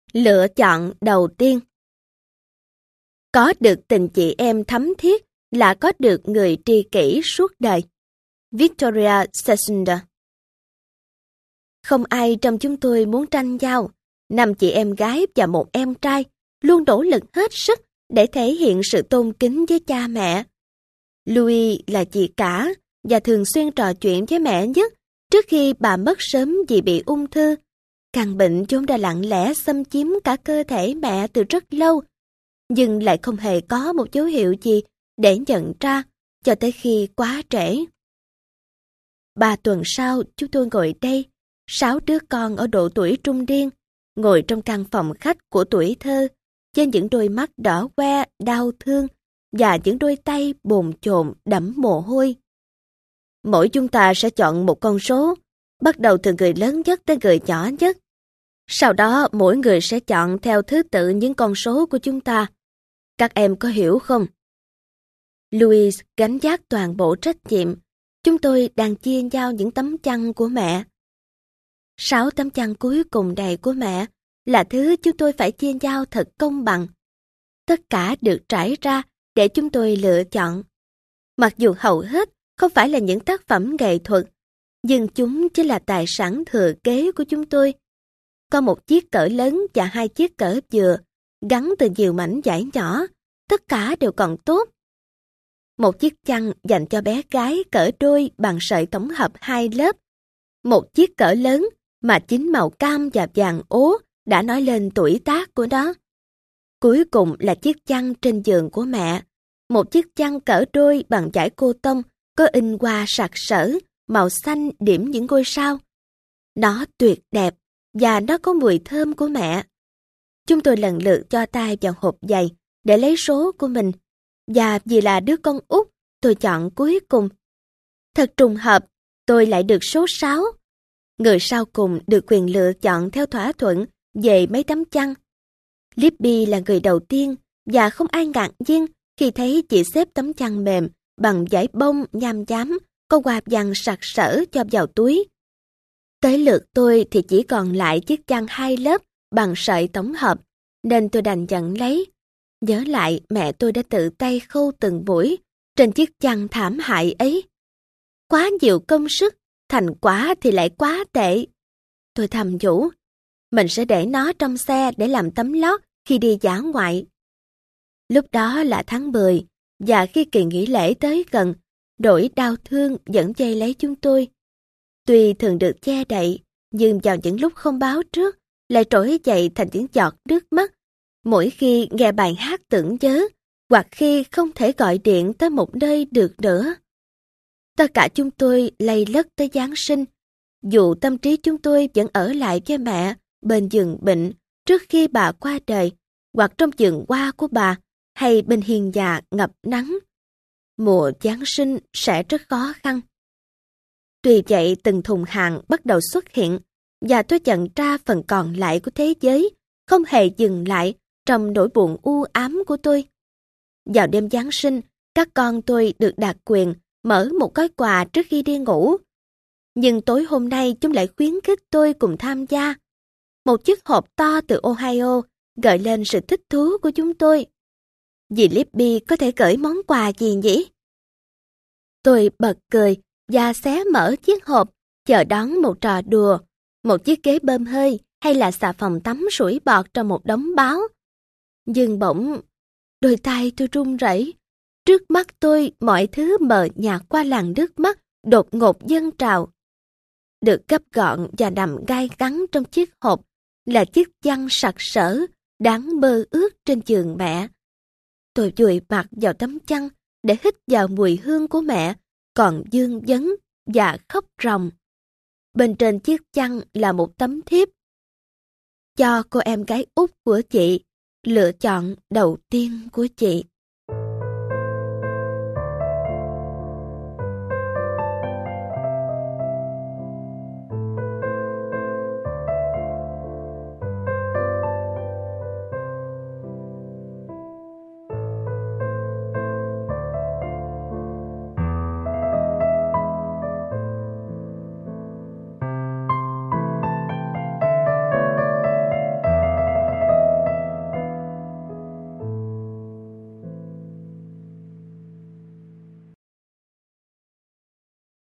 Lựa chọn đầu tiên. Có được tình chị em thấm thiết là có được người tri kỷ suốt đời. Victoria Secunda. Không ai trong chúng tôi muốn tranh nhau. 5 chị em gái và 1 em trai luôn nỗ lực hết sức để thể hiện sự tôn kính với cha mẹ. Louis là chị cả và thường xuyên trò chuyện với mẹ nhất trước khi bà mất sớm vì bị ung thư. Căn bệnh vốn đã lặng lẽ xâm chiếm cả cơ thể mẹ từ rất lâu, nhưng lại không hề có một dấu hiệu gì để nhận ra cho tới khi quá trễ. 3 tuần sau, chúng tôi ngồi đây, 6 đứa con ở độ tuổi trung niên, ngồi trong căn phòng khách của tuổi thơ, trên những đôi mắt đỏ que, đau thương và những đôi tay bồn chồn đẫm mồ hôi. Mỗi chúng ta sẽ chọn một con số, bắt đầu từ người lớn nhất tới người nhỏ nhất. Sau đó mỗi người sẽ chọn theo thứ tự những con số của chúng ta. Các em có hiểu không? Louis gánh vác toàn bộ trách nhiệm. Chúng tôi đang chia nhau những tấm chăn của mẹ. 6 tấm chăn cuối cùng này của mẹ là thứ chúng tôi phải chia nhau thật công bằng. Tất cả được trải ra để chúng tôi lựa chọn. Mặc dù hầu hết không phải là những tác phẩm nghệ thuật, nhưng chúng chỉ là tài sản thừa kế của chúng tôi. Có một chiếc cỡ lớn và 2 chiếc cỡ vừa, gắn từ nhiều mảnh vải nhỏ, tất cả đều còn tốt. Một chiếc chăn dành cho bé gái cỡ đôi bằng sợi tổng hợp 2 lớp. Một chiếc cỡ lớn mà chính màu cam và vàng ố đã nói lên tuổi tác của nó. Cuối cùng là chiếc chăn trên giường của mẹ. Một chiếc chăn cỡ đôi bằng vải cô tông có in hoa sặc sỡ, màu xanh điểm những ngôi sao. Nó tuyệt đẹp và nó có mùi thơm của mẹ. Chúng tôi lần lượt cho tay vào hộp giày để lấy số của mình. Và vì là đứa con út, tôi chọn cuối cùng. Thật trùng hợp, tôi lại được số 6. Người sau cùng được quyền lựa chọn theo thỏa thuận về mấy tấm chăn. Libby là người đầu tiên và không ai ngạc nhiên khi thấy chị xếp tấm chăn mềm bằng vải bông nham chám, có hoa văn sặc sỡ cho vào túi. Tới lượt tôi thì chỉ còn lại chiếc chăn 2 lớp bằng sợi tổng hợp, nên tôi đành nhận lấy. Nhớ lại mẹ tôi đã tự tay khâu từng buổi trên chiếc chăn thảm hại ấy. Quá nhiều công sức, thành quả thì lại quá tệ. Tôi thầm nhủ, mình sẽ để nó trong xe để làm tấm lót khi đi dã ngoại. Lúc đó là tháng 10, và khi kỳ nghỉ lễ tới gần, nỗi đau thương vẫn dây lấy chúng tôi. Tuy thường được che đậy, nhưng vào những lúc không báo trước, lại trỗi dậy thành những giọt nước mắt. Mỗi khi nghe bài hát tưởng nhớ, hoặc khi không thể gọi điện tới một nơi được nữa. Tất cả chúng tôi lây lất tới Giáng sinh, dù tâm trí chúng tôi vẫn ở lại với mẹ bên giường bệnh trước khi bà qua đời, hoặc trong vườn hoa của bà, hay bên hiên nhà ngập nắng. Mùa Giáng sinh sẽ rất khó khăn. Tuy vậy từng thùng hàng bắt đầu xuất hiện, và tôi nhận ra phần còn lại của thế giới không hề dừng lại trong nỗi buồn u ám của tôi. Vào đêm Giáng sinh, các con tôi được đặc quyền mở một gói quà trước khi đi ngủ. Nhưng tối hôm nay chúng lại khuyến khích tôi cùng tham gia. Một chiếc hộp to từ Ohio gợi lên sự thích thú của chúng tôi. Dì Libby có thể gửi món quà gì nhỉ? Tôi bật cười và xé mở chiếc hộp, chờ đón một trò đùa, một chiếc ghế bơm hơi hay là xà phòng tắm sủi bọt trong một đống báo. Nhưng bỗng, đôi tay tôi run rẩy. Trước mắt tôi mọi thứ mờ nhạt qua làn nước mắt đột ngột dâng trào. Được gấp gọn và nằm gai gắn trong chiếc hộp là chiếc chăn sặc sỡ, đáng mơ ước trên giường mẹ. Tôi vùi mặt vào tấm chăn để hít vào mùi hương của mẹ, còn vương vấn và khóc ròng. Bên trên chiếc chăn là một tấm thiếp. Cho cô em gái út của chị, lựa chọn đầu tiên của chị.